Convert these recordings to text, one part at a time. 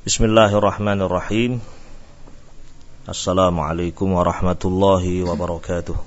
Bismillahirrahmanirrahim. Assalamualaikum warahmatullahi wabarakatuh.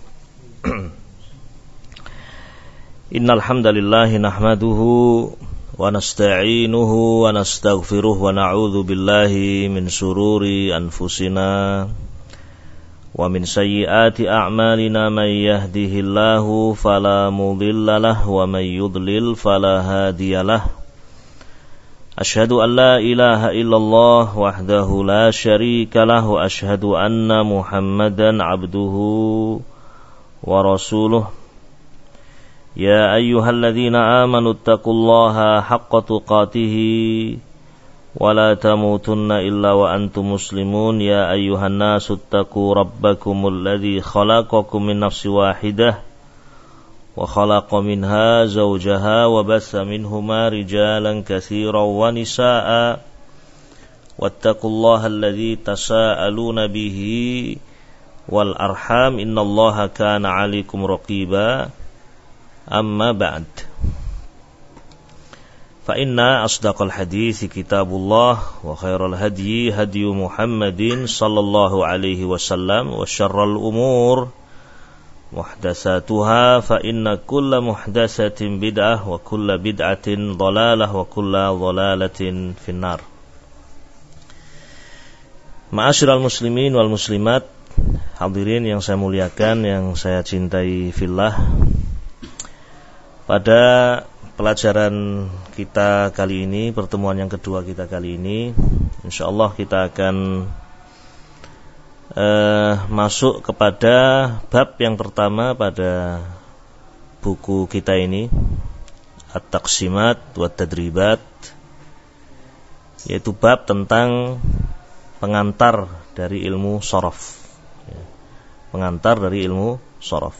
Innal hamdalillah nahmaduhu wa nasta'inuhu wa nastaghfiruh wa na'udzu billahi min shururi anfusina wa min sayyiati a'malina may yahdihillahu fala mudilla lahu wa may yudlil fala hadiyalah. Asyhadu an la ilaha illallah wahdahu la syarika lahu wa asyhadu anna Muhammadan abduhu wa rasuluh. Ya ayyuhalladzina amanu taqullaha haqqa tuqatih wa la tamutunna illa wa antum muslimun. Ya ayyuhan nasu taqu rabbakumul ladzi khalaqakum min nafsin wahidah wa khalaqa minha zawjaha wa bassa minhuma rijalan katsiran wa nisaa'a wattaqullaha alladzi tasaaluna bihi wal arham innallaha kana 'alaikum raqiba. Amma ba'd, fa inna asdaqal hadithi kitabullah wa khairal hadyi hadyu Muhammadin sallallahu alaihi wasallam wa syarral umur muhdatsatuha fa inna kulla muhdatsatin bid'ah wa kulla bid'atin dhalalah wa kulla dhalalatin finnar. Ma'asyiral muslimin wal muslimat, hadirin yang saya muliakan, yang saya cintai fillah. Pada pelajaran kita kali ini, pertemuan yang kedua kita kali ini, insyaallah kita akan masuk kepada bab yang pertama pada buku kita ini, At-Taqsimat wa Tadribat, yaitu bab tentang pengantar dari ilmu sharaf. Pengantar dari ilmu sharaf.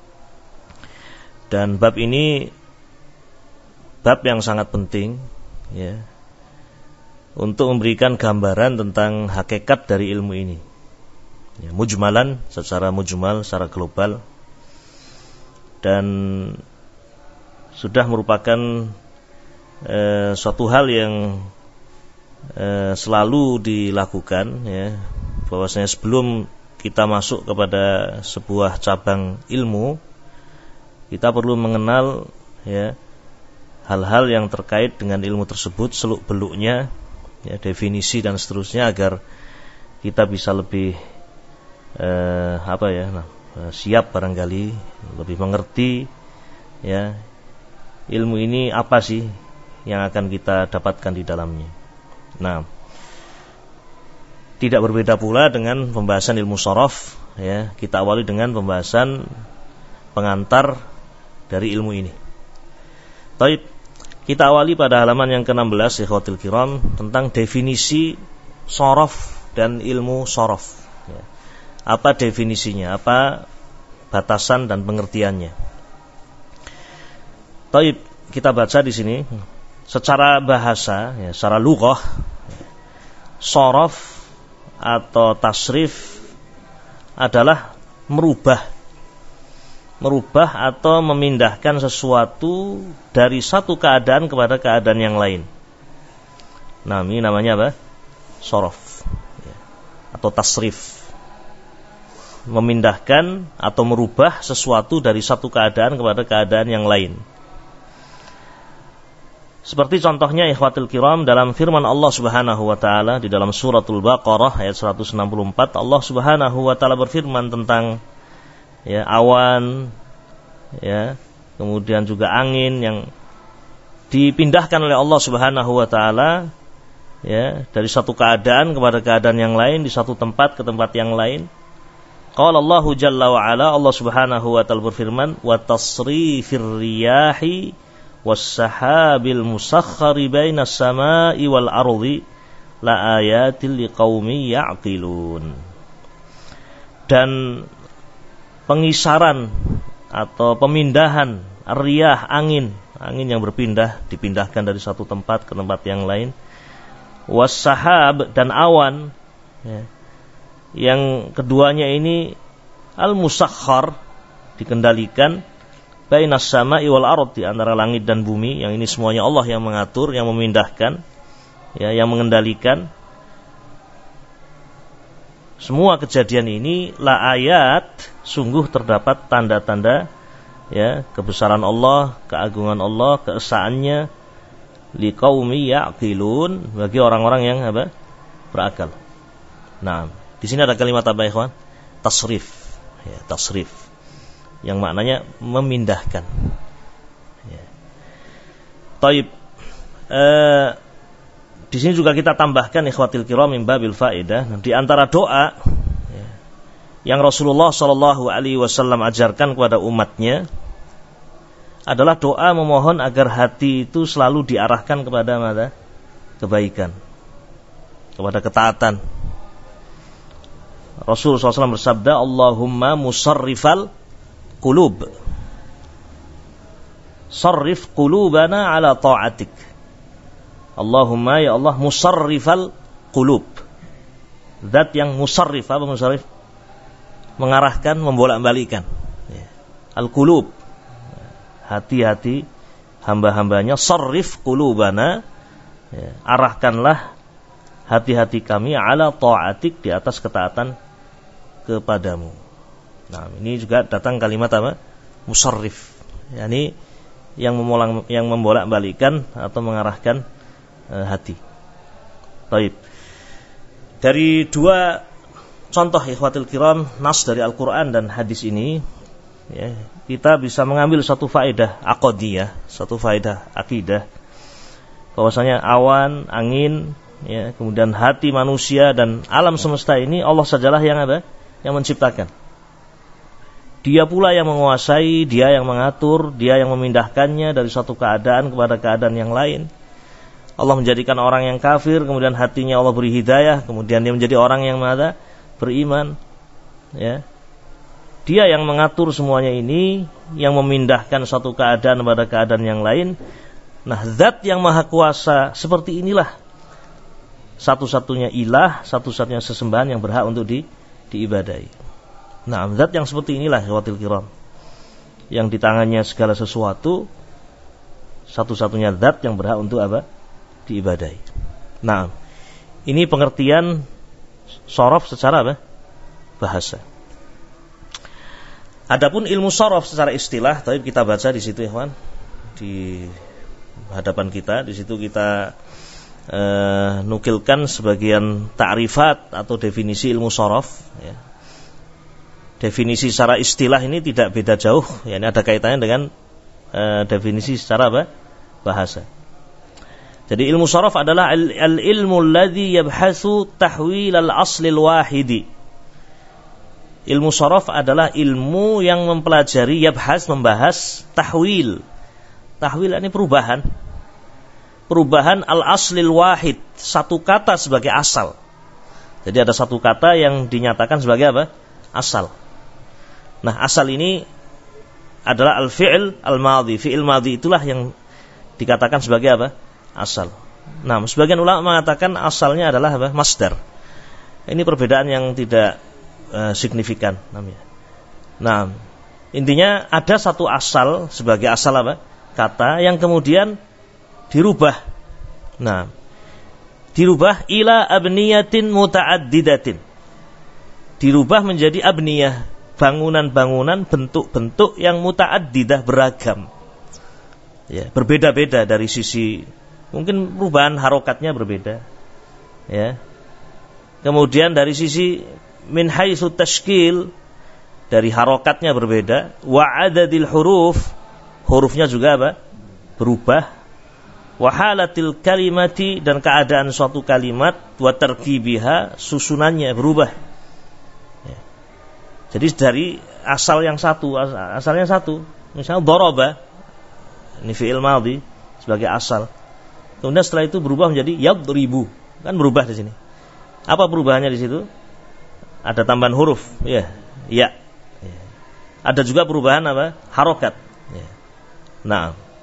Dan bab ini bab yang sangat penting, ya, untuk memberikan gambaran tentang hakikat dari ilmu ini. Ya, mujmalan, secara mujmal, secara global, dan sudah merupakan suatu hal yang selalu dilakukan, ya, bahwasanya sebelum kita masuk kepada sebuah cabang ilmu, kita perlu mengenal, ya, hal-hal yang terkait dengan ilmu tersebut, seluk-beluknya, ya, definisi dan seterusnya, agar kita bisa lebih siap barangkali, lebih mengerti, ya, ilmu ini apa sih yang akan kita dapatkan di dalamnya. Nah, tidak berbeda pula dengan pembahasan ilmu sharaf, ya, kita awali dengan pembahasan pengantar dari ilmu ini. Baik, kita awali pada halaman yang ke-16, ikhwatul kiram, tentang definisi sharaf dan ilmu sharaf. Ya. Apa definisinya, apa batasan dan pengertiannya. Baik, kita baca di sini secara bahasa, ya, secara lughah, sharaf atau tasrif adalah merubah atau memindahkan sesuatu dari satu keadaan kepada keadaan yang lain. Nah, ini namanya apa? Sharaf, ya, atau tasrif. Memindahkan atau merubah sesuatu dari satu keadaan kepada keadaan yang lain. Seperti contohnya, ikhwatul kiram, dalam firman Allah Subhanahu wa taala di dalam suratul Baqarah ayat 164, Allah Subhanahu wa taala berfirman tentang, ya, awan, ya, kemudian juga angin yang dipindahkan oleh Allah Subhanahu wa taala, ya, dari satu keadaan kepada keadaan yang lain, di satu tempat ke tempat yang lain. Qala Allahu jalla wa ala, Allah Subhanahu wa taala berfirman, wa tasrifir riyahi was-sahabil musakhkhari bainas samai wal ardi la ayatil liqaumin ya'qilun. Dan pengisaran atau pemindahan riyah, angin yang berpindah, dipindahkan dari satu tempat ke tempat yang lain, was-sahab, dan awan, ya, yang keduanya ini al-musakhkhar, dikendalikan, bainas sama'i wal ard, di antara langit dan bumi, yang ini semuanya Allah yang mengatur, yang memindahkan, ya, yang mengendalikan. semua kejadian ini la ayat, sungguh terdapat tanda-tanda ya kebesaran Allah, keagungan Allah, keesaannya liqaumi ya'qilun, bagi orang-orang yang apa? Berakal. Nah, di sini ada kalimat apa ikhwan? Tasrif. Ya, tasrif. Yang maknanya memindahkan. Ya. Taib. Di sini juga kita tambahkan ikhwatil kiram min babil faedah. Di antara doa ya, yang Rasulullah sallallahu alaihi wasallam ajarkan kepada umatnya adalah doa memohon agar hati itu selalu diarahkan kepada mana? Kebaikan, kepada ketaatan. Rasulullah SAW bersabda, Allahumma musarrifal qulub, sarrif qulubana ala ta'atik. Allahumma ya Allah musarrifal qulub, zat yang musarrif. Apa musarrif? Mengarahkan, membolak-balikan ya. Al-qulub, hati-hati hamba-hambanya. Sarrif qulubana ya, arahkanlah hati-hati kami ala ta'atik, di atas ketaatan kepadamu. Nah, ini juga datang kalimat apa? Musarrif, yakni yang membolak-balikan atau mengarahkan hati. Baik. Dari dua contoh ikhwatil kiram, nas dari Al-Qur'an dan hadis ini ya, kita bisa mengambil satu faedah aqidiyah, satu faedah akidah, bahwasanya awan, angin ya, kemudian hati manusia dan alam semesta ini Allah sajalah yang ada, yang menciptakan. Dia pula yang menguasai, dia yang mengatur, dia yang memindahkannya dari satu keadaan kepada keadaan yang lain. Allah menjadikan orang yang kafir, kemudian hatinya Allah beri hidayah, kemudian dia menjadi orang yang mana? Beriman. Ya. Dia yang mengatur semuanya ini, yang memindahkan satu keadaan pada keadaan yang lain. Nah, zat yang maha kuasa seperti inilah satu-satunya ilah, satu-satunya sesembahan yang berhak untuk diibadahi. Nah, zat yang seperti inilah ikhwatil kiram, yang di tangannya segala sesuatu, satu-satunya zat yang berhak untuk apa? Diibadahi. Nah, ini pengertian sorof secara apa? Bahasa. Adapun ilmu sorof secara istilah, tadi kita baca di situ, ikhwan, di hadapan kita. Di situ kita nukilkan sebagian ta'rifat atau definisi ilmu sorof. Ya. Definisi secara istilah ini tidak beda jauh. Ya, ini ada kaitannya dengan definisi secara apa? Bahasa. Jadi ilmu sharaf adalah al-ilmu alladhi yabhasu tahwil al-asli al-wahidi. Ilmu sharaf adalah ilmu yang mempelajari, yabhas, membahas, tahwil. Tahwil ini perubahan. Perubahan al-asli al-wahid, satu kata sebagai asal. Jadi ada satu kata yang dinyatakan sebagai apa? Asal. Nah, asal ini adalah al-fi'il al-madhi. Fi'il madhi itulah yang dikatakan sebagai apa? Asal. Nah, sebagian ulama mengatakan asalnya adalah apa? Masdar. Ini perbedaan yang tidak signifikan namanya. Nah, intinya ada satu asal sebagai asal apa? Kata yang kemudian dirubah. Nah, dirubah ila abniyatin muta'addidatin. Dirubah menjadi abniyah, bangunan-bangunan, bentuk-bentuk yang muta'addidah, beragam. Ya, berbeda-beda dari sisi, mungkin perubahan harokatnya berbeda, ya. Kemudian dari sisi min haitsu tashkil, dari harokatnya berbeda, wa adadil huruf, hurufnya juga apa? Berubah, wa halatil kalimati, dan keadaan suatu kalimat, wa tarkibiha, susunannya berubah. Ya. Jadi dari asal yang satu, asalnya satu, misalnya daraba, ini fi'il madhi sebagai asal. Kemudian setelah itu berubah menjadi yadribu. Kan berubah di sini. Apa perubahannya di situ? Ada tambahan huruf, ya. Ya. Ada juga perubahan apa? Harokat. Ya. Nah,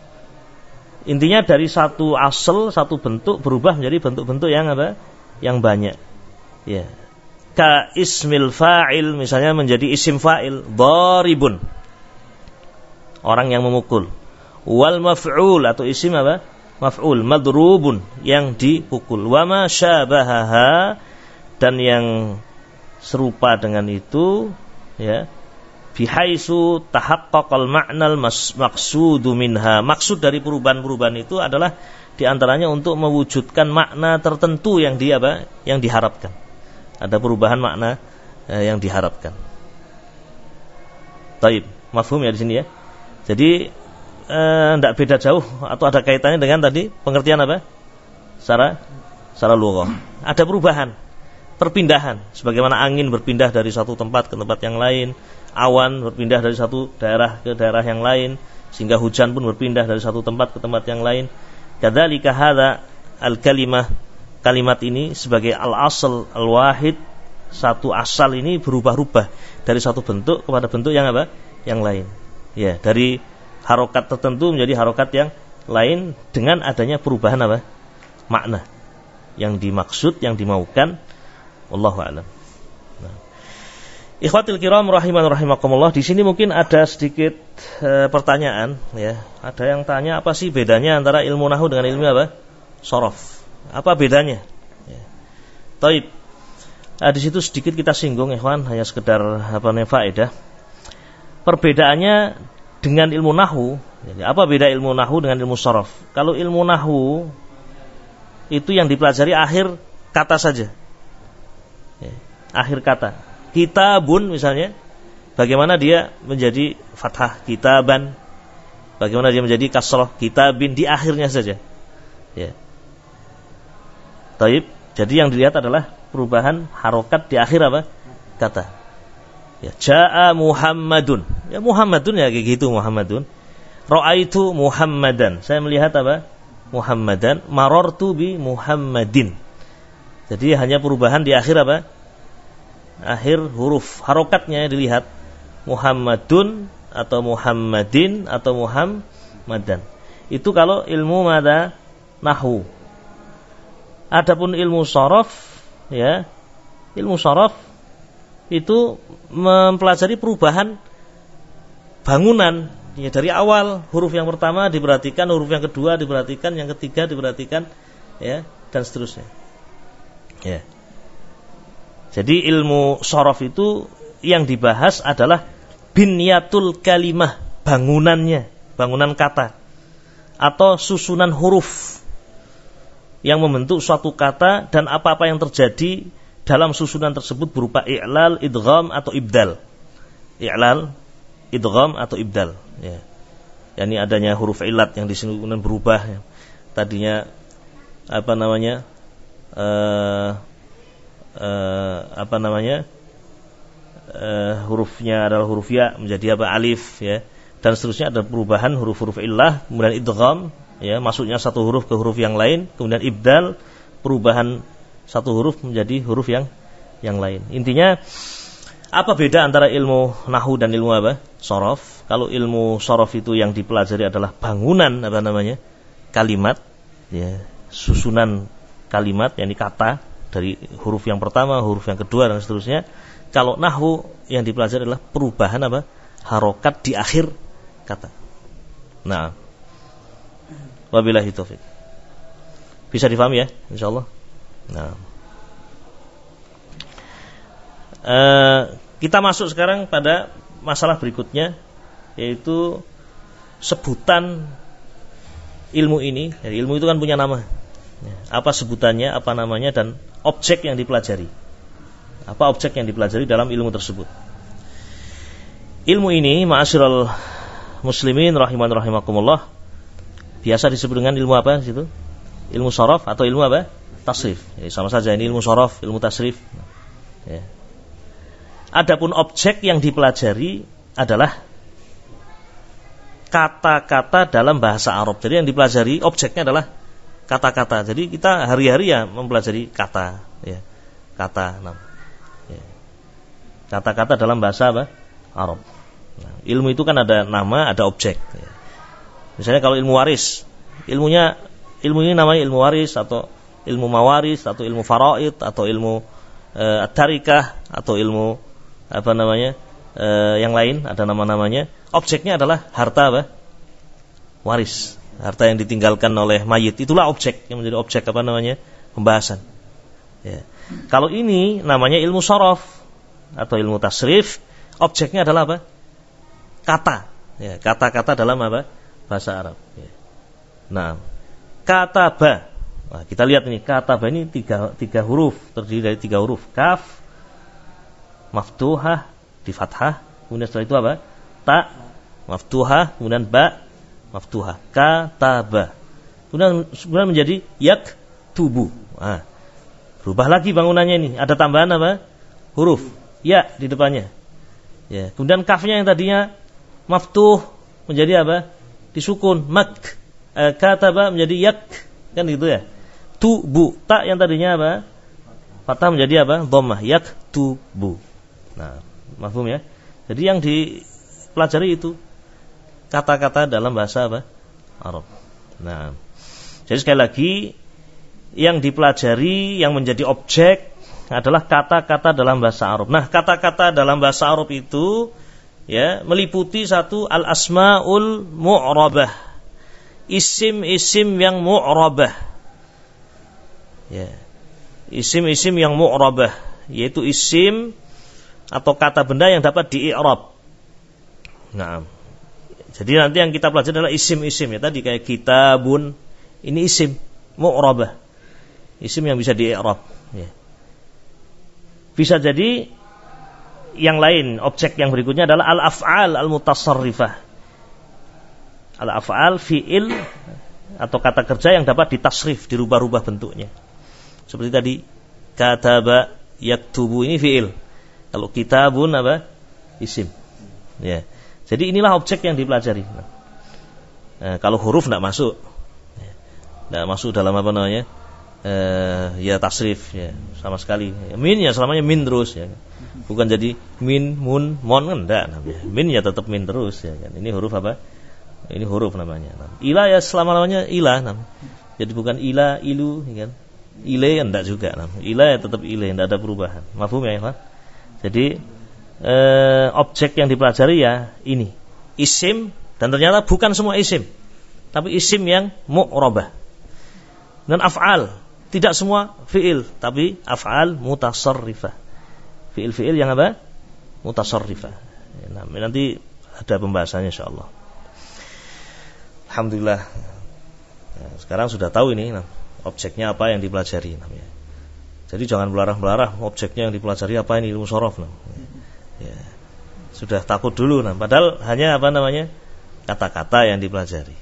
intinya dari satu asal, satu bentuk berubah menjadi bentuk-bentuk yang apa? Yang banyak. Ya. Ka ismil fa'il, misalnya menjadi isim fa'il, daribun. Orang yang memukul. Wal maf'ul, atau isim apa? Maf'ul, madrubun, yang dipukul. Wa ma syabahaha, dan yang serupa dengan itu, ya, bihaisu tahaqqaqal ma'nal maqsudu minha. Maksud dari perubahan-perubahan itu adalah diantaranya untuk mewujudkan makna tertentu yang diharapkan. Ada perubahan makna yang diharapkan. Taib, mafhum ya di sini ya. Jadi tidak beda jauh atau ada kaitannya dengan tadi pengertian apa? Secara lughah. Ada perubahan, perpindahan, sebagaimana angin berpindah dari satu tempat ke tempat yang lain, awan berpindah dari satu daerah ke daerah yang lain, sehingga hujan pun berpindah dari satu tempat ke tempat yang lain. Kadzalika hadza kalimat ini sebagai al-asl al-wahid, satu asal ini berubah-ubah dari satu bentuk kepada bentuk yang apa? Yang lain. Ya, dari harokat tertentu menjadi harokat yang lain dengan adanya perubahan apa? Makna yang dimaksud, yang dimaukan. Wallahu a'lam. Nah. Ikhwatil kiram rahiman rahimakumullah, di sini mungkin ada sedikit pertanyaan ya. Ada yang tanya apa sih bedanya antara ilmu nahwu dengan ilmu apa? Shorof. Apa bedanya? Ya. Taib. Di situ sedikit kita singgung ikhwan, hanya sekedar faedah. Perbedaannya dengan ilmu nahwu, jadi apa beda ilmu nahwu dengan ilmu shorof? Kalau ilmu nahwu itu yang dipelajari akhir kata saja. Ya, akhir kata. Kitabun misalnya, bagaimana dia menjadi fathah kitaban, bagaimana dia menjadi kasroh kitabin, di akhirnya saja. Ya. Taib. Jadi yang dilihat adalah perubahan harokat di akhir apa? Kata. Ya, Ja'a Muhammadun. Ya Muhammadun ya kayak gitu Muhammadun. Ra'aitu Muhammadan. Saya melihat apa? Muhammadan. Marartu bi Muhammadin. Jadi hanya perubahan di akhir apa? Akhir huruf harokatnya dilihat, Muhammadun atau Muhammadin atau Muhammadan. Itu kalau ilmu mada nahwu. Adapun ilmu shorof, ya, ilmu shorof itu mempelajari perubahan bangunan, ya, dari awal huruf yang pertama diperhatikan, huruf yang kedua diperhatikan, yang ketiga diperhatikan, ya, dan seterusnya. Ya. Jadi ilmu shorof itu yang dibahas adalah binyatul kalimah, bangunannya, bangunan kata, atau susunan huruf yang membentuk suatu kata dan apa-apa yang terjadi dalam susunan tersebut berupa i'lal, idgham atau ibdal. I'lal, idgham atau ibdal. Ya. Yani adanya huruf ilat yang di sini kemudian berubah. Ya. Tadinya hurufnya adalah huruf ya menjadi apa? Alif, ya. Dan seterusnya ada perubahan huruf-huruf illah, kemudian idgham, ya, masuknya satu huruf ke huruf yang lain, kemudian ibdal, perubahan satu huruf menjadi huruf yang lain. Intinya apa beda antara ilmu nahwu dan ilmu apa? Shorof. Kalau ilmu shorof itu yang dipelajari adalah bangunan kalimat, ya, susunan kalimat, yakni kata dari huruf yang pertama, huruf yang kedua dan seterusnya. Kalau nahwu yang dipelajari adalah perubahan harokat di akhir kata. Nah, wabillahi taufik. Bisa difahami ya, insyaallah. Nah, kita masuk sekarang pada masalah berikutnya, yaitu sebutan ilmu ini. Jadi ilmu itu kan punya nama. Apa sebutannya, apa namanya, dan objek yang dipelajari. Apa objek yang dipelajari dalam ilmu tersebut? Ilmu ini, ma'asyiral muslimin rahiman rahimakumullah, biasa disebut dengan ilmu apa di situ? Ilmu shorof atau ilmu apa? Tasrif. Ya, sama saja, ini ilmu shorof, ilmu tasrif. Ya. Adapun objek yang dipelajari adalah kata-kata dalam bahasa Arab. Jadi yang dipelajari objeknya adalah kata-kata. Jadi kita hari-hari ya mempelajari kata, ya. Kata, ya. Kata-kata dalam bahasa apa? Arab. Nah, ilmu itu kan ada nama, ada objek. Ya. Misalnya kalau ilmu waris, ilmu ini namanya ilmu waris atau ilmu mawaris atau ilmu faraid atau ilmu at-tarikah atau ilmu yang lain, ada nama-namanya. Objeknya adalah harta apa? Waris, harta yang ditinggalkan oleh mayit. Itulah objek yang menjadi objek pembahasan. Ya. Kalau ini namanya ilmu shorof, atau ilmu tasrif, objeknya adalah apa? Kata. Ya, kata-kata dalam apa? Bahasa Arab. Ya. Nah, kataba. Nah, kita lihat ini, kataba ini tiga huruf, terdiri dari 3 huruf. Kaf, maftuhah, di fathah, kemudian setelah itu apa? Ta, maftuhah, kemudian ba, maftuhah. Kataba. Kemudian menjadi yaktubu. Nah, berubah lagi bangunannya ini. Ada tambahan apa? Huruf ya di depannya. Ya, kemudian kafnya yang tadinya maftuh menjadi apa? Disukun. Mak. Kataba menjadi yak. Kan gitu ya. Tubu. Tak yang tadinya apa? Fathah menjadi apa? Dhammah. Yaktubu. Nah, mafhum ya? Jadi yang dipelajari itu kata-kata dalam bahasa apa? Arab. Nah, jadi sekali lagi yang dipelajari, yang menjadi objek adalah kata-kata dalam bahasa Arab. Nah, kata-kata dalam bahasa Arab itu ya meliputi satu al-asmaul mu'rabah. Isim-isim yang mu'rabah. Ya. Isim-isim yang mu'rabah, yaitu isim atau kata benda yang dapat di-i'rab. Nah, jadi nanti yang kita pelajari adalah isim-isim ya. Tadi kayak kitabun, ini isim mu'rabah. Isim yang bisa di-i'rab, ya. Bisa jadi yang lain, objek yang berikutnya adalah al-af'al al-mutasarrifah. Al-af'al fi'il atau kata kerja yang dapat ditasrif, dirubah-rubah bentuknya. Seperti tadi, kataba yaktubu ini fi'il. Kalau kitabun apa? Isim. Ya. Jadi inilah objek yang dipelajari. Nah, kalau huruf tidak masuk. Tidak masuk dalam apa namanya? Ya tasrif ya sama sekali. Min ya selamanya min terus ya. Bukan jadi min, mun, mon enggak namanya. Min ya tetap min terus ya kan. Ini huruf apa? Ini huruf namanya. Ila ya selama-lamanya ila namanya. Jadi bukan ila, ilu ya kan. Ile enggak juga namanya. Ila ya tetap ile, enggak ada perubahan. Mafhum ya, Pak? Jadi objek yang dipelajari ya ini. Isim dan ternyata bukan semua isim. Tapi isim yang mu'rabah. Dan af'al. Tidak semua fi'il, tapi af'al mutasarrifah. Fi'il-fi'il yang apa? Mutasarrifah. Nah, nanti ada pembahasannya insyaallah. Alhamdulillah. Nah, sekarang sudah tahu ini objeknya apa yang dipelajari namanya. Jadi jangan belarang-belarang objeknya yang dipelajari apa ini ilmu shorof. Ya. Sudah takut dulu padahal hanya apa namanya? Kata-kata yang dipelajari.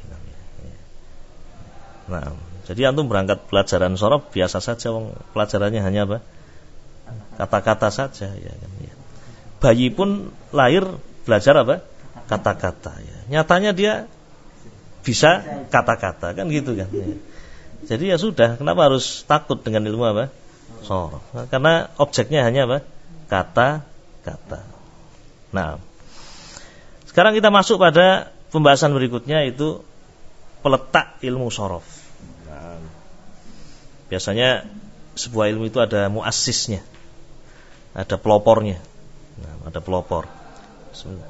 Nah, jadi antum berangkat pelajaran shorof biasa saja, pelajarannya hanya apa? Kata-kata saja ya kan. Ya. Bayi pun lahir belajar apa? Kata-kata ya. Nyatanya dia bisa kata-kata kan gitu kan. Ya. Jadi ya sudah, kenapa harus takut dengan ilmu apa? Shorof. Nah, karena objeknya hanya apa? Kata-kata. Nah, sekarang kita masuk pada pembahasan berikutnya, yaitu peletak ilmu shorof. Nah, biasanya sebuah ilmu itu ada muassisnya, ada pelopornya. Nah, ada pelopor. Bismillah.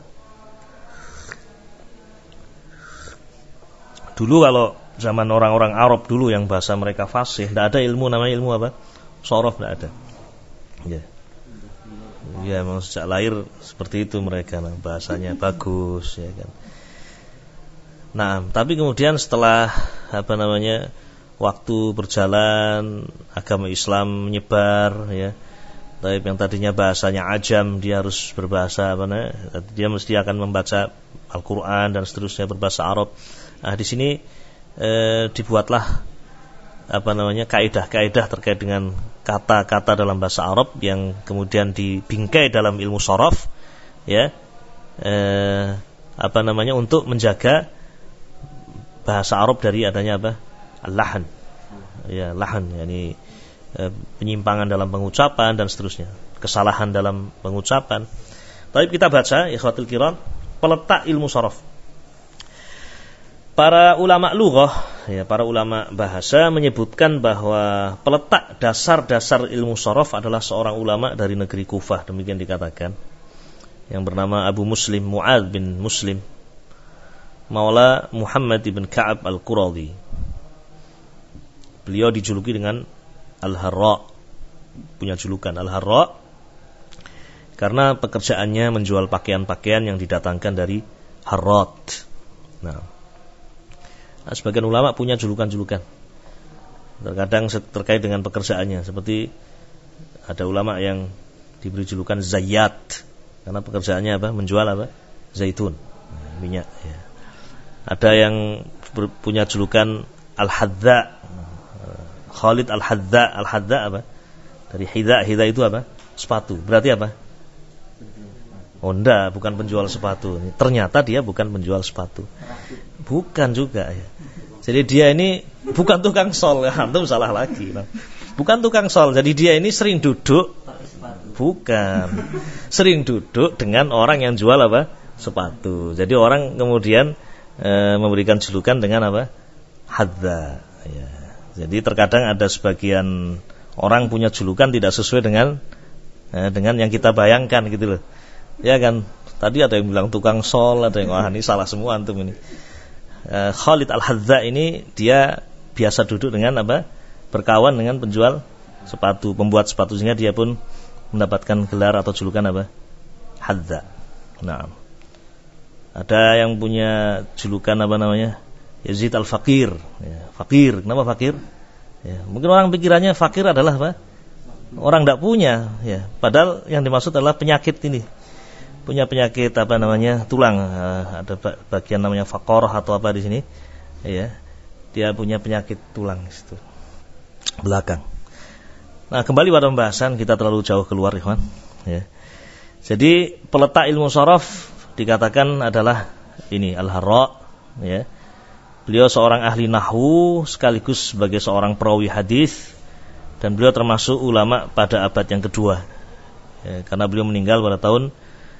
Dulu kalau zaman orang-orang Arab dulu yang bahasa mereka fasih, tidak ada ilmu namanya ilmu apa? Shorof, tidak ada. Ya. Ya, memang sejak lahir seperti itu mereka, bahasanya bagus, ya kan. Nah, tapi kemudian setelah apa namanya waktu berjalan, agama Islam menyebar, ya. Tapi yang tadinya bahasanya ajam, dia harus berbahasa apa namanya? Dia mesti akan membaca Al-Quran dan seterusnya berbahasa Arab. Nah, di sini dibuatlah apa namanya kaidah-kaidah terkait dengan kata-kata dalam bahasa Arab yang kemudian dibingkai dalam ilmu shorof, ya, apa namanya untuk menjaga bahasa Arab dari adanya apa? Al-lahan, ya, lahan, yakni penyimpangan dalam pengucapan dan seterusnya, kesalahan dalam pengucapan. Tapi kita baca, ikhwatul kiram, peletak ilmu shorof. Para ulama lughah, ya, para ulama bahasa menyebutkan bahwa peletak dasar-dasar ilmu shorof adalah seorang ulama dari negeri Kufah, demikian dikatakan, yang bernama Abu Muslim Mu'ad bin Muslim Maula Muhammad ibn Ka'ab al-Quradi. Beliau dijuluki dengan Al-Harra, punya julukan Al-Harra karena pekerjaannya menjual pakaian-pakaian yang didatangkan dari Harrat. Nah, sebagian ulama punya julukan-julukan terkadang terkait dengan pekerjaannya, seperti ada ulama yang diberi julukan Zayyat karena pekerjaannya apa? Menjual apa? Zaitun, minyak ya. Ada yang punya julukan Al-Hadza, Khalid Al-Hadza. Al-Hadza apa? Dari hidza itu apa? Sepatu. Berarti apa? Oh enggak, bukan penjual sepatu. Ternyata dia bukan penjual sepatu. Bukan juga ya. Jadi dia ini bukan tukang sol, ya. Antum salah lagi. Bukan tukang sol. Jadi dia ini sering duduk. Bukan. Sering duduk dengan orang yang jual apa? Sepatu. Jadi orang kemudian memberikan julukan dengan apa? Hadza. Ya. Jadi terkadang ada sebagian orang punya julukan tidak sesuai dengan yang kita bayangkan gitu loh. Ya kan? Tadi ada yang bilang tukang sol, ada yang wah ini salah semua antum ini. Khalid Al-Hadza ini dia biasa duduk dengan apa? Berkawan dengan penjual sepatu, pembuat sepatu, sehingga dia pun mendapatkan gelar atau julukan apa? Hadza. Nah. Ada yang punya julukan apa namanya? Yazid Al-Fakir. Ya, fakir. Kenapa fakir? Ya, mungkin orang pikirannya fakir adalah apa? Orang tidak punya. Ya, padahal yang dimaksud adalah penyakit ini. Punya penyakit apa namanya? Tulang. Ada bagian namanya fakor atau apa di sini. Ya, dia punya penyakit tulang itu belakang. Nah, kembali pada pembahasan, kita terlalu jauh keluar, ikhwan. Ya. Jadi peletak ilmu shoraf dikatakan adalah ini Al-Harra, ya. Beliau seorang ahli nahwu sekaligus sebagai seorang perawi hadis, dan beliau termasuk ulama pada abad yang kedua, ya, karena beliau meninggal pada tahun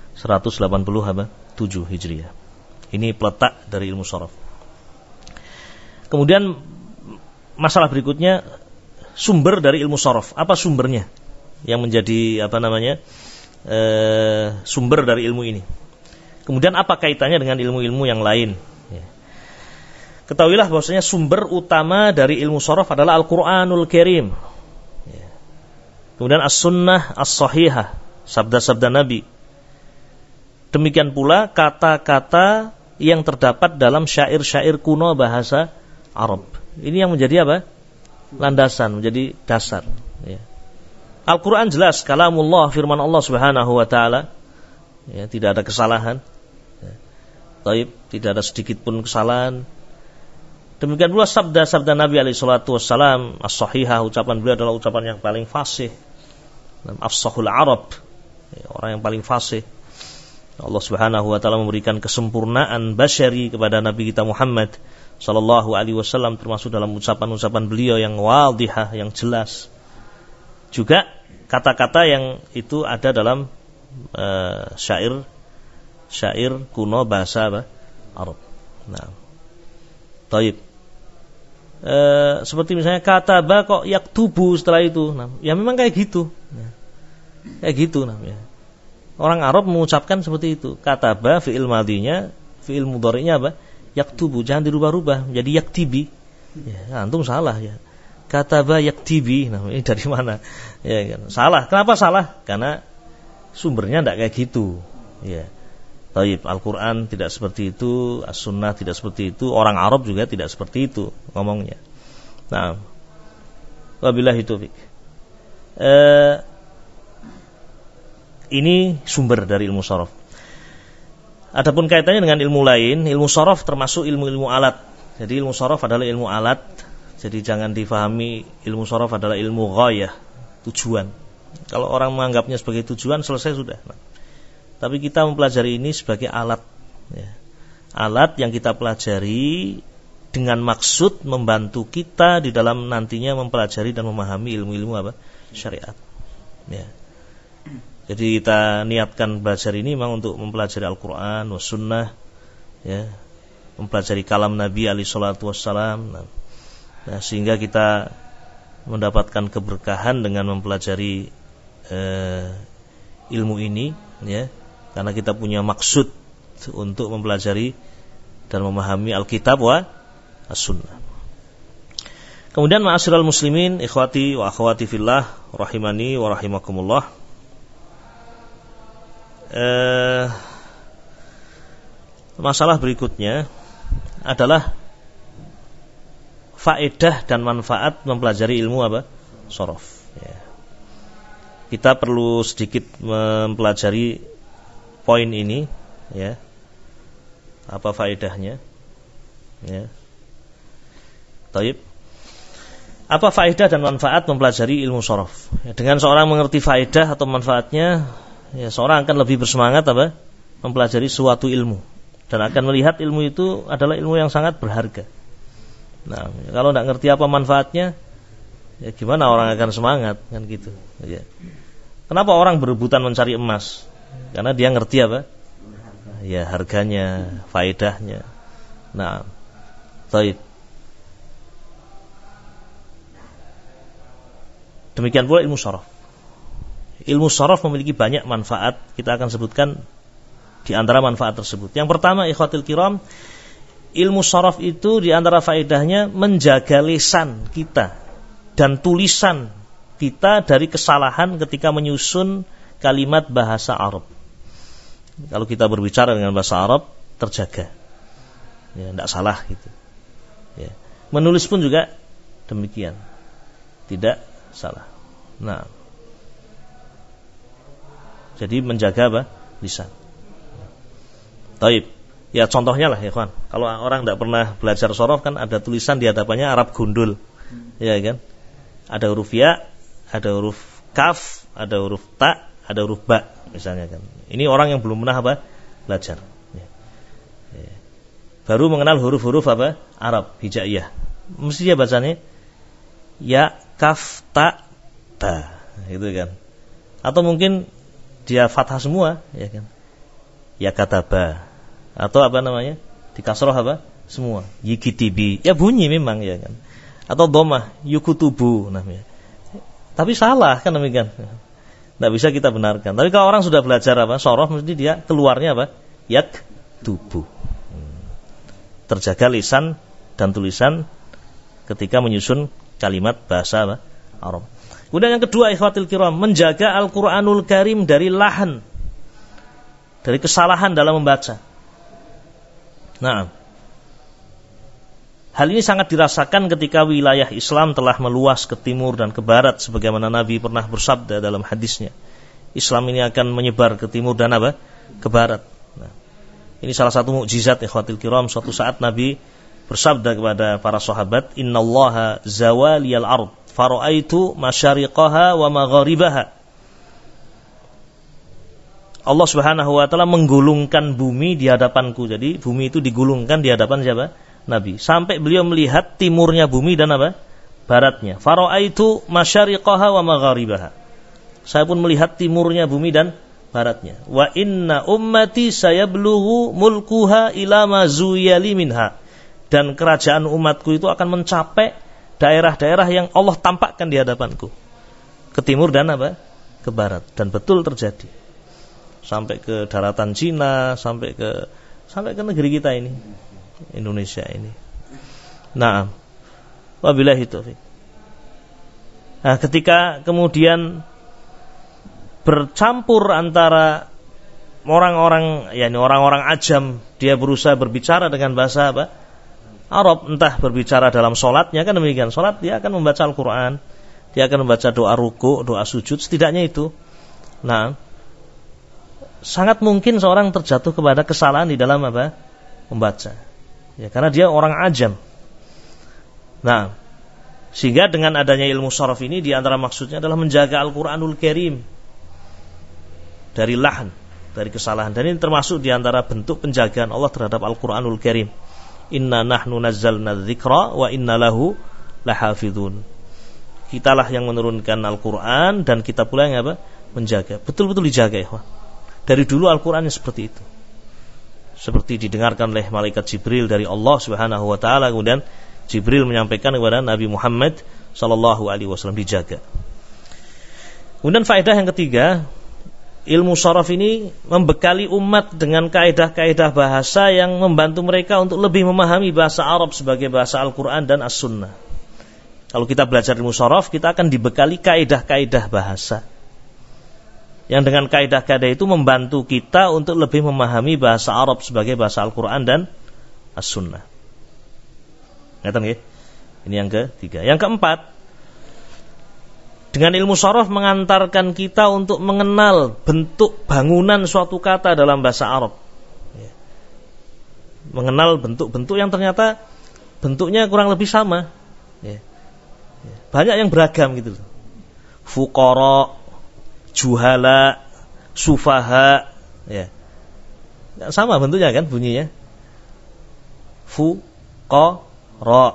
187 Hijriah. Ini peletak dari ilmu shoraf. Kemudian masalah berikutnya, sumber dari ilmu shoraf. Apa sumbernya yang menjadi apa namanya sumber dari ilmu ini? Kemudian apa kaitannya dengan ilmu-ilmu yang lain? Ya. Ketahuilah bahwasanya sumber utama dari ilmu shoraf adalah Al-Quranul Karim. Ya. Kemudian As-Sunnah As-Sahihah, sabda-sabda Nabi. Demikian pula kata-kata yang terdapat dalam syair-syair kuno bahasa Arab. Ini yang menjadi apa? Landasan, menjadi dasar. Ya. Al-Quran jelas, kalamullah, firman Allah Subhanahu wa ta'ala. Ya, tidak ada kesalahan. Taib, tidak ada sedikit pun kesalahan. Demikian pula sabda-sabda Nabi alaihi salatu wassalam as-sahihah, ucapan beliau adalah ucapan yang paling fasih, afsahul Arab, ya, orang yang paling fasih. Allah Subhanahu wa taala memberikan kesempurnaan basyari kepada Nabi kita Muhammad sallallahu alaihi wasallam, termasuk dalam ucapan-ucapan beliau yang wadihah, yang jelas. Juga kata-kata yang itu ada dalam syair kuno bahasa apa? Arab. Nah, taib. Seperti misalnya kataba kok yaktubu setelah itu. Nah, ya memang kayak gitu. Nah, kayak gitu namanya. Orang Arab mengucapkan seperti itu. Kataba fi'il madhinya, fi'il mudhari'nya apa? Yaktubu. Jangan dirubah-rubah menjadi yaktibi. Ya, antum salah ya. Kataba yaktibi. Nah, ini dari mana? Ya kan. Salah. Kenapa salah? Karena sumbernya tidak kayak gitu. Ya. Taib, Al-Quran tidak seperti itu, As-Sunnah tidak seperti itu, orang Arab juga tidak seperti itu ngomongnya. Nah, wabillahi taufiq. Ini sumber dari ilmu shoraf. Adapun kaitannya dengan ilmu lain, ilmu shoraf termasuk ilmu-ilmu alat. Jadi ilmu shoraf adalah ilmu alat. Jadi jangan difahami ilmu shoraf adalah ilmu ghayah, tujuan. Kalau orang menganggapnya sebagai tujuan, selesai sudah. Nah, tapi kita mempelajari ini sebagai alat, ya. Alat yang kita pelajari dengan maksud membantu kita di dalam nantinya mempelajari dan memahami ilmu-ilmu apa? Syariat. Ya. Jadi kita niatkan belajar ini memang untuk mempelajari Al-Quran, was-Sunnah, ya, mempelajari kalam Nabi alaihi salatu wassalam. Nah, sehingga kita mendapatkan keberkahan dengan mempelajari ilmu ini, ya. Karena kita punya maksud untuk mempelajari dan memahami Alkitab wa As-Sunnah. Kemudian ma'asyiral muslimin, ikhwati wa akhwati fillah, rahimani wa rahimakumullah. Masalah berikutnya adalah faedah dan manfaat mempelajari ilmu apa? Shorof. Ya. Kita perlu sedikit mempelajari poin ini, ya. Apa faedahnya? Ya. Taib. Apa faedah dan manfaat mempelajari ilmu shorof? Ya, dengan seorang mengerti faedah atau manfaatnya, ya, seorang akan lebih bersemangat apa? Mempelajari suatu ilmu dan akan melihat ilmu itu adalah ilmu yang sangat berharga. Nah, kalau tidak ngerti apa manfaatnya, ya gimana orang akan semangat kan gitu. Ya. Kenapa orang berebutan mencari emas? Karena dia ngerti apa? Ya harganya, faedahnya. Nah, baik. Demikian pula ilmu shorof. Ilmu shorof memiliki banyak manfaat. Kita akan sebutkan di antara manfaat tersebut. Yang pertama, ikhwatil kiram, ilmu shorof itu di antara faedahnya menjaga lisan kita dan tulisan kita dari kesalahan ketika menyusun kalimat bahasa Arab. Kalau kita berbicara dengan bahasa Arab, terjaga. Ya, tidak salah gitu. Ya. Menulis pun juga demikian. Tidak salah. Nah. Jadi menjaga apa? Lisan. Taib. Ya contohnya lah ya kawan. Kalau orang tidak pernah belajar shorof kan ada tulisan di hadapannya Arab gundul. Ya kan? Ada huruf ya, ada huruf kaf, ada huruf ta, ada huruf ba misalnya kan. Ini orang yang belum pernah apa? Belajar. Ya. Ya. Baru mengenal huruf-huruf apa? Arab, hijaiyah. Mesti dia bacanya ya, kaf, ta, ta, gitu kan. Atau mungkin dia fathah semua, ya kan. Ya kata ba. Atau apa namanya? Di kasroh apa? Semua. Yikitibi. Ya bunyi memang ya kan. Atau domah yukutubu namanya. Tapi salah kan demikian. Tidak bisa kita benarkan. Tapi kalau orang sudah belajar apa? Shorof mesti dia keluarnya apa? Yak tubuh. Terjaga lisan dan tulisan ketika menyusun kalimat bahasa apa? Arab. Kemudian yang kedua, ikhwatil kiram, menjaga Al-Qur'anul Karim dari lahan, dari kesalahan dalam membaca. Nah, hal ini sangat dirasakan ketika wilayah Islam telah meluas ke timur dan ke barat, sebagaimana Nabi pernah bersabda dalam hadisnya. Islam ini akan menyebar ke timur dan apa? Ke barat. Nah, ini salah satu mukjizat ikhwatil kiram. Suatu saat Nabi bersabda kepada para sahabat, "Innallaha zawaliyal ard, fara'aitu masyariqaha wa magharibaha." Allah Subhanahu wa taala menggulungkan bumi di hadapanku. Jadi bumi itu digulungkan di hadapan siapa? Nabi. Sampai beliau melihat timurnya bumi dan apa? Baratnya. Fara'aitu masyariqaha wa magharibaha. Saya pun melihat timurnya bumi dan baratnya. Wa inna ummati sayablughu mulkuha ila ma zuyali minha. Dan kerajaan umatku itu akan mencapai daerah-daerah yang Allah tampakkan di hadapanku. Ke timur dan apa? Ke barat. Dan betul terjadi. Sampai ke daratan Cina, sampai ke negeri kita ini, Indonesia ini. Nah, wabillahi taufik. Nah, ketika kemudian bercampur antara orang-orang, yakni orang-orang ajam, dia berusaha berbicara dengan bahasa apa? Arab, entah berbicara dalam sholatnya kan demikian. Sholat dia akan membaca Al-Quran, dia akan membaca doa ruku', doa sujud, setidaknya itu. Nah, sangat mungkin seorang terjatuh kepada kesalahan di dalam apa? Membaca. Ya, karena dia orang ajam. Nah, sehingga dengan adanya ilmu shorof ini, di antara maksudnya adalah menjaga Al-Quranul Karim dari lahan, dari kesalahan. Dan ini termasuk di antara bentuk penjagaan Allah terhadap Al-Quranul Karim. Inna nahnu nazzalna dzikra wa inna lahu lahafidhun. Kitalah yang menurunkan Al-Quran dan kita pula yang apa? Menjaga. Betul-betul dijaga ya. Dari dulu Al-Qurannya seperti itu. Seperti didengarkan oleh malaikat Jibril dari Allah Subhanahu wa taala, kemudian Jibril menyampaikan kepada Nabi Muhammad sallallahu alaihi wasallam, dijaga. Kemudian faedah yang ketiga, ilmu shorof ini membekali umat dengan kaidah-kaidah bahasa yang membantu mereka untuk lebih memahami bahasa Arab sebagai bahasa Al-Quran dan As-Sunnah. Kalau kita belajar ilmu shorof, kita akan dibekali kaidah-kaidah bahasa Yang dengan kaidah-kaidah itu membantu kita untuk lebih memahami bahasa Arab sebagai bahasa Al-Quran dan As-Sunnah. Ngerti nggih? Ini yang ketiga. Yang keempat, dengan ilmu sharaf mengantarkan kita untuk mengenal bentuk bangunan suatu kata dalam bahasa Arab. Mengenal bentuk-bentuk yang ternyata bentuknya kurang lebih sama. Banyak yang beragam gitu. Fuqara, juhala, sufaha, sama bentuknya kan bunyinya. Fuqara,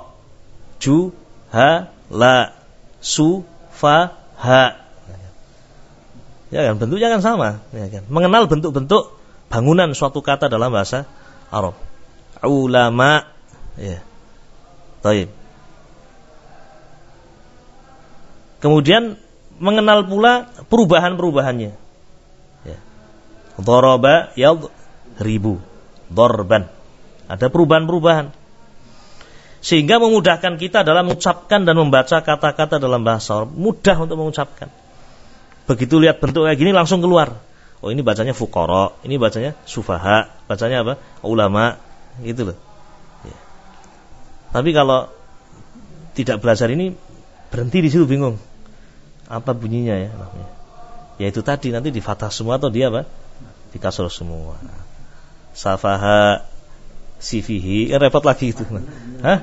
juhala, sufaha. Ya kan, bentuknya kan sama, ya kan. Mengenal bentuk-bentuk bangunan suatu kata dalam bahasa Arab. Ulama, ya. Baik. Kemudian mengenal pula perubahan-perubahannya. Ya. Daraba yadribu, darban. Ada perubahan-perubahan. Sehingga memudahkan kita dalam mengucapkan dan membaca kata-kata dalam bahasa Arab. Mudah untuk mengucapkan. Begitu lihat bentuk kayak gini langsung keluar. Oh, ini bacanya fuqara, ini bacanya sufaha, bacanya apa? Ulama, gitu loh. Ya. Tapi kalau tidak belajar ini berhenti di situ bingung. Apa bunyinya ya? Ya itu tadi nanti di fathah semua atau dia apa? Di kasroh semua. Safaha, sifihi, repot lagi itu. Hah?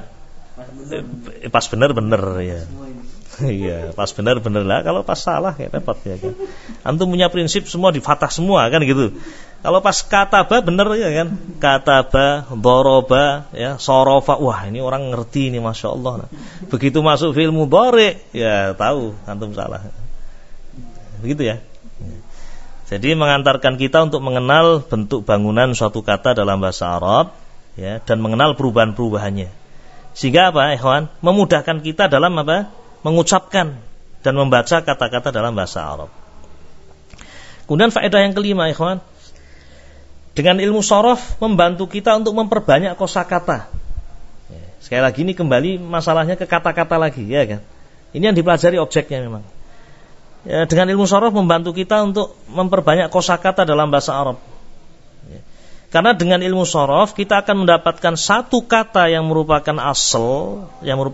Pas benar-benar ya. Iya, pas benar-benar lah. Kalau pas salah ya repot ya kan. Antum punya prinsip semua di fathah semua kan gitu. Kalau pas kataba benar ya kan. Kataba, doroba, ya, sorofa. Wah, ini orang ngerti ini, masya Allah. Nah, begitu masuk fi'il mudhari, ya tahu antum salah. Begitu ya. Jadi mengantarkan kita untuk mengenal bentuk bangunan suatu kata dalam bahasa Arab, ya, dan mengenal perubahan-perubahannya. Sehingga apa, ikhwan? Memudahkan kita dalam apa? Mengucapkan dan membaca kata-kata dalam bahasa Arab. Kemudian faedah yang kelima, ikhwan, dengan ilmu sharaf membantu kita untuk memperbanyak kosakata. Sekali lagi ini kembali masalahnya ke kata-kata lagi, ya kan? Ini yang dipelajari objeknya memang. Ya, dengan ilmu sharaf membantu kita untuk memperbanyak kosakata dalam bahasa Arab. Ya. Karena dengan ilmu sharaf kita akan mendapatkan satu kata yang merupakan asal,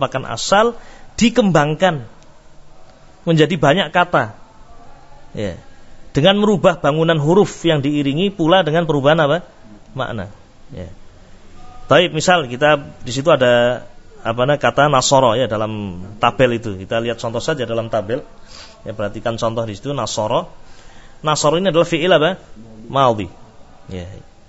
dikembangkan menjadi banyak kata. Ya. Dengan merubah bangunan huruf yang diiringi pula dengan perubahan apa? Makna. Ya. Baik, misal kita di situ ada kata nasoro ya dalam tabel itu. Kita lihat contoh saja dalam tabel. Ya, perhatikan contoh di situ nasoro. Nasoro ini adalah fi'il apa? Madhi. Ya.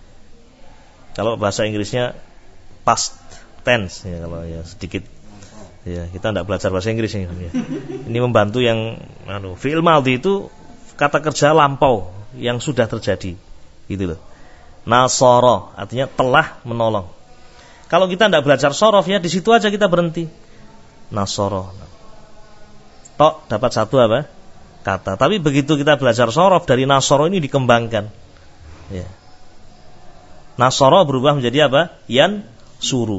Kalau bahasa Inggrisnya past tense ya, kalau ya sedikit. Ya, kita tidak belajar bahasa Inggris ini. Ya. Ini membantu yang fi'il madhi itu kata kerja lampau yang sudah terjadi. Gitu loh. Nasara artinya telah menolong. Kalau kita tidak belajar sorof ya di situ aja kita berhenti. Nasara. Tok dapat satu apa? Kata. Tapi begitu kita belajar sorof dari nasara ini dikembangkan. Ya. Nasara berubah menjadi apa? Yan suru.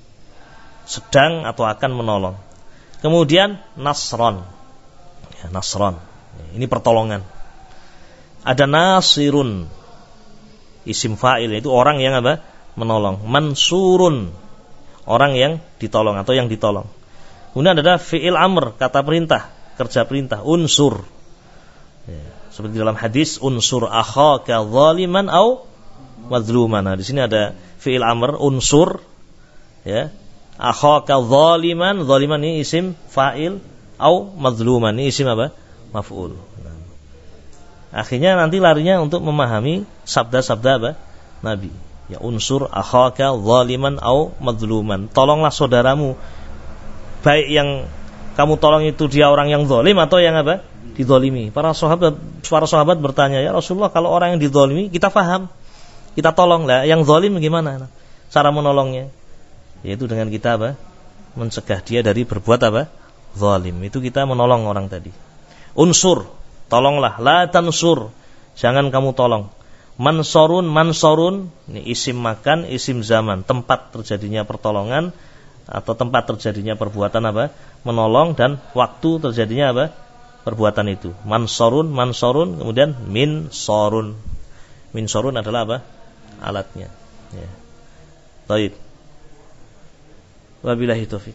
Sedang atau akan menolong. Kemudian nasron. Ya, nasron. Ini pertolongan. Ada nasirun. Isim fa'il itu orang yang apa? Menolong. Mansurun. Orang yang ditolong atau yang ditolong. Kemudian ada fi'il amr, kata perintah, kerja perintah, unsur. Ya, seperti dalam hadis unsur akhaka zaliman au mazluman. Nah, di sini ada fi'il amr, unsur, ya. Akhaka zaliman, zaliman ini isim fa'il, au mazluman ini isim apa? Maf'ul. Nah. Akhirnya nanti larinya untuk memahami sabda-sabda apa? Nabi. Ya, unsur akhaka zaliman au mazluman. Tolonglah saudaramu. Baik yang kamu tolong itu dia orang yang zalim atau yang apa? Dizalimi. Para sahabat bertanya, ya Rasulullah, kalau orang yang dizalimi kita faham, kita tolong lah. Yang zalim gimana? Cara menolongnya, yaitu dengan kita apa? Mencegah dia dari berbuat apa? Zalim. Itu kita menolong orang tadi. Unsur, tolonglah. La tansur, jangan kamu tolong. Mansorun, ini isim makan, isim zaman, tempat terjadinya pertolongan atau tempat terjadinya perbuatan apa? Menolong, dan waktu terjadinya apa? perbuatan itu. Mansorun, kemudian minsorun. Minsorun adalah apa? Alatnya. Ya. Baik. Wabillahi taufik.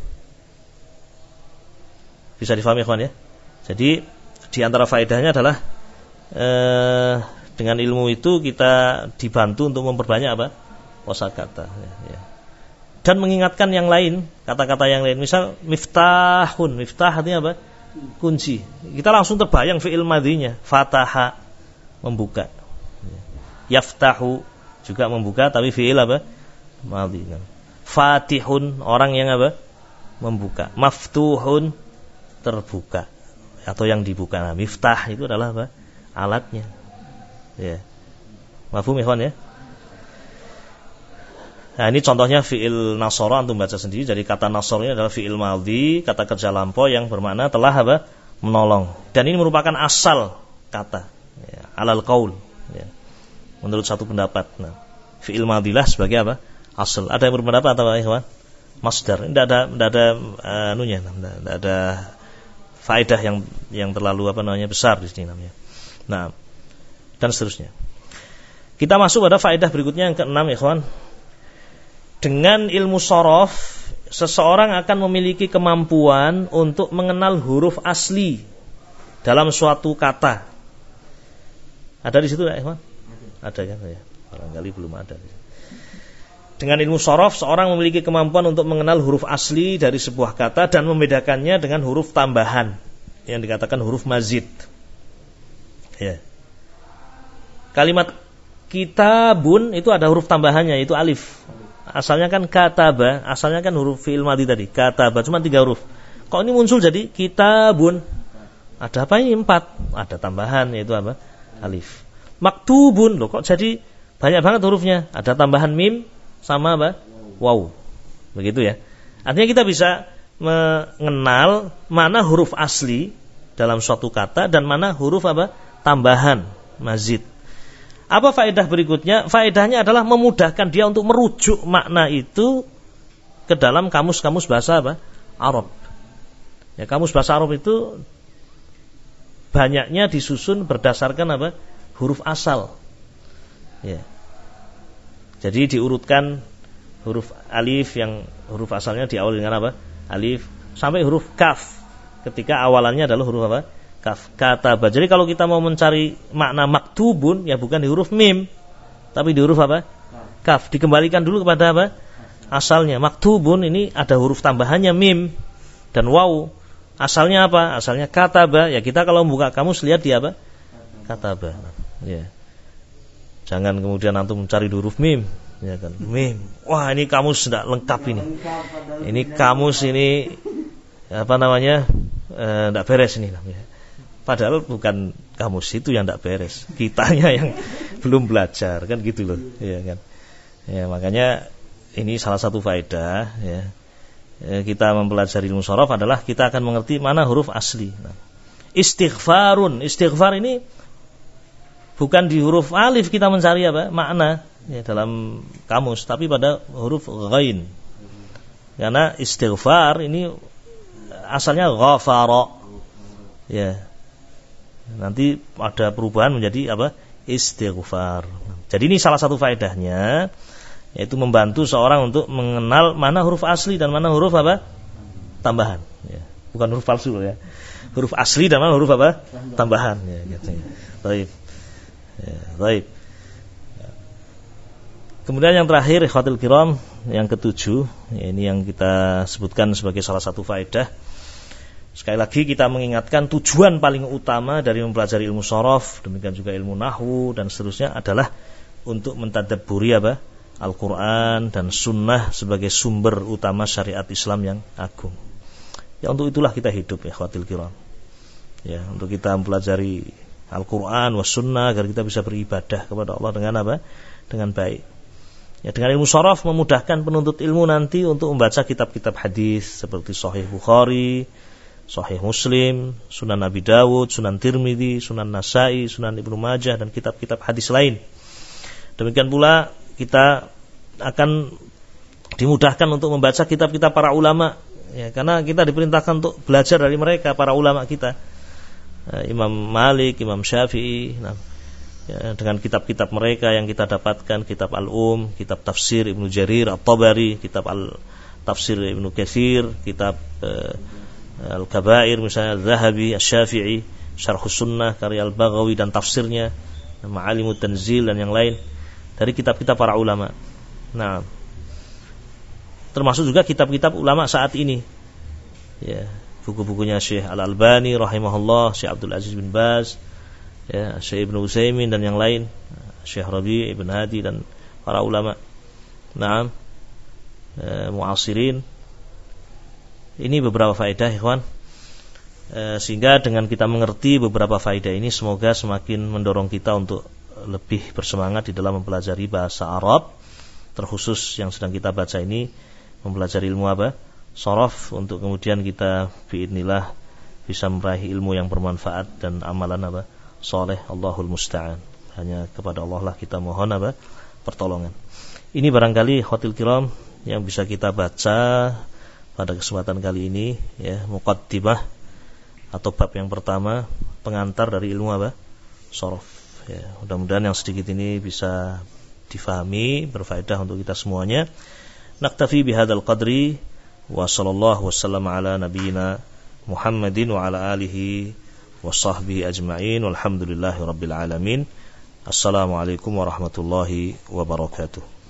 Bisa difahami ikhwan ya? Jadi di antara faedahnya adalah dengan ilmu itu kita dibantu untuk memperbanyak apa? Kosakata. Ya. Dan mengingatkan yang lain, kata-kata yang lain. Misal miftahun, miftah artinya apa? Kunci. Kita langsung terbayang fi'il madhinya. Fataha, membuka. Yaftahu, juga membuka, tapi fi'il apa? Madhi. Fatihun, orang yang apa? Membuka. Maftuhun, terbuka atau yang dibuka. Nah, miftah itu adalah apa? Alatnya. Ya. Mafhum ikhwan ya? Nah, ini contohnya fi'il nasara, antum baca sendiri. Jadi kata nasara ini adalah fi'il madhi, kata kerja lampau yang bermakna telah apa? Menolong. Dan ini merupakan asal kata. Ya, alal qaul. Ya. Menurut satu pendapat. Nah, fi'il madhilah sebagai apa? Asal. Ada yang berpendapat atau ikhwan? Masdar. Tidak ada anunya, tidak ada faedah yang terlalu besar di sini namanya. Nah, dan seterusnya. Kita masuk pada faedah berikutnya yang keenam, ikhwan. Dengan ilmu shorof, seseorang akan memiliki kemampuan untuk mengenal huruf asli dalam suatu kata. Ada di situ ya, ikhwan? Ada kan? Ya, barangkali belum ada. Dengan ilmu shorof, seorang memiliki kemampuan untuk mengenal huruf asli dari sebuah kata dan membedakannya dengan huruf tambahan yang dikatakan huruf mazid. Ya. Kalimat kitabun itu ada huruf tambahannya, itu alif. Asalnya kan kataba, asalnya kan huruf fi'il madhi tadi, kataba, cuma 3 huruf. Kok ini muncul jadi kitabun? Ada apa ini? 4. Ada tambahan, yaitu apa? Alif. Maktubun, loh kok jadi banyak banget hurufnya? Ada tambahan mim sama apa? Waw. Begitu ya. Artinya kita bisa mengenal mana huruf asli dalam suatu kata dan mana huruf apa? Tambahan, mazid. Apa faedah berikutnya? Faedahnya adalah memudahkan dia untuk merujuk makna itu ke dalam kamus-kamus bahasa apa? Arab. Ya, kamus bahasa Arab itu banyaknya disusun berdasarkan apa? Huruf asal. Ya. Jadi diurutkan huruf alif yang huruf asalnya diawali dengan apa? Alif sampai huruf kaf. Ketika awalannya adalah huruf apa? Kaf, kataba. Jadi kalau kita mau mencari makna maktubun, ya bukan di huruf mim, tapi di huruf apa? Kaf. Dikembalikan dulu kepada apa? Asalnya. Maktubun ini ada huruf tambahannya mim dan waw. Asalnya apa? Asalnya kataba. Ya kita kalau membuka kamus lihat di apa? Kataba. Ya. Jangan kemudian antum mencari di huruf mim, ya kan? Mim. Wah, ini kamus tidak lengkap ini. Ini kamus ini apa namanya? Tidak beres ini namanya. Padahal bukan kamus itu yang tidak beres, kitanya yang belum belajar, kan gitu loh, ya kan. Ya, makanya ini salah satu faedah ya. Kita mempelajari ilmu shorof adalah kita akan mengerti mana huruf asli. Nah, istighfarun, istighfar ini bukan di huruf alif kita mencari apa? Makna ya, dalam kamus, tapi pada huruf ghain. Karena istighfar ini asalnya ghafara. Ya. Nanti ada perubahan menjadi apa? Istighfar. Jadi ini salah satu faedahnya, yaitu membantu seorang untuk mengenal mana huruf asli dan mana huruf apa? Tambahan. Ya. Bukan huruf palsu ya. Huruf asli dan mana huruf apa? Tambahan. Ya, gitu. Baik. Ya, baik. Kemudian yang terakhir, ikhwatul kiram, yang ketujuh, ya, ini yang kita sebutkan sebagai salah satu faedah. Sekali lagi kita mengingatkan tujuan paling utama dari mempelajari ilmu shorof, demikian juga ilmu nahwu dan seterusnya adalah untuk mentadabburi apa? Al-Quran dan Sunnah sebagai sumber utama syariat Islam yang agung. Ya untuk itulah kita hidup ya ikhwatul kiram. Ya untuk kita mempelajari Al-Quran was Sunnah agar kita bisa beribadah kepada Allah dengan apa? Dengan baik. Ya dengan ilmu shorof memudahkan penuntut ilmu nanti untuk membaca kitab-kitab hadis seperti Sahih Bukhari, Sahih Muslim, Sunan Abi Dawud, Sunan Tirmidzi, Sunan Nasai, Sunan Ibnu Majah dan kitab-kitab hadis lain. Demikian pula kita akan dimudahkan untuk membaca kitab-kitab para ulama, ya, karena kita diperintahkan untuk belajar dari mereka, para ulama kita. Imam Malik, Imam Syafi'i. Nah, ya, dengan kitab-kitab mereka yang kita dapatkan, kitab Al-Um, kitab Tafsir Ibnu Jarir At-Tabari, kitab Al-Tafsir Ibnu Katsir, kitab Al-Kabair misalnya Al-Zahabi, Asy-Syafi'i, Syarhus Sunnah karya Al-Baghawi dan tafsirnya, Ma'alimut Tanzil dan yang lain dari kitab-kitab para ulama. Nah, termasuk juga kitab-kitab ulama saat ini. Ya, buku-bukunya Syekh Al-Albani rahimahullah, Syekh Abdul Aziz bin Baz, ya, Syekh Ibnu Utsaimin dan yang lain, Syekh Rabi' Ibn Hadi dan para ulama. Naam, muasirin. Ini beberapa faedah, ikhwan. Sehingga dengan kita mengerti beberapa faedah ini, semoga semakin mendorong kita untuk lebih bersemangat di dalam mempelajari bahasa Arab, terkhusus yang sedang kita baca ini, mempelajari ilmu apa? Sharaf, untuk kemudian kita biidznillah bisa meraih ilmu yang bermanfaat dan amalan apa? Saleh. Allahul musta'an. Hanya kepada Allah lah kita mohon apa? Pertolongan. Ini barangkali khotil kiram yang bisa kita baca pada kesempatan kali ini, ya, muqaddimah atau bab yang pertama, pengantar dari ilmu apa? Sharaf. Ya, mudah-mudahan yang sedikit ini bisa difahami, berfaedah untuk kita semuanya. Naktafi bihadzal qadri wa sallallahu wasallam ala nabiyyina Muhammadin wa ala alihi wa sahbihi ajma'in walhamdulillahi rabbil alamin. Assalamualaikum warahmatullahi wabarakatuh.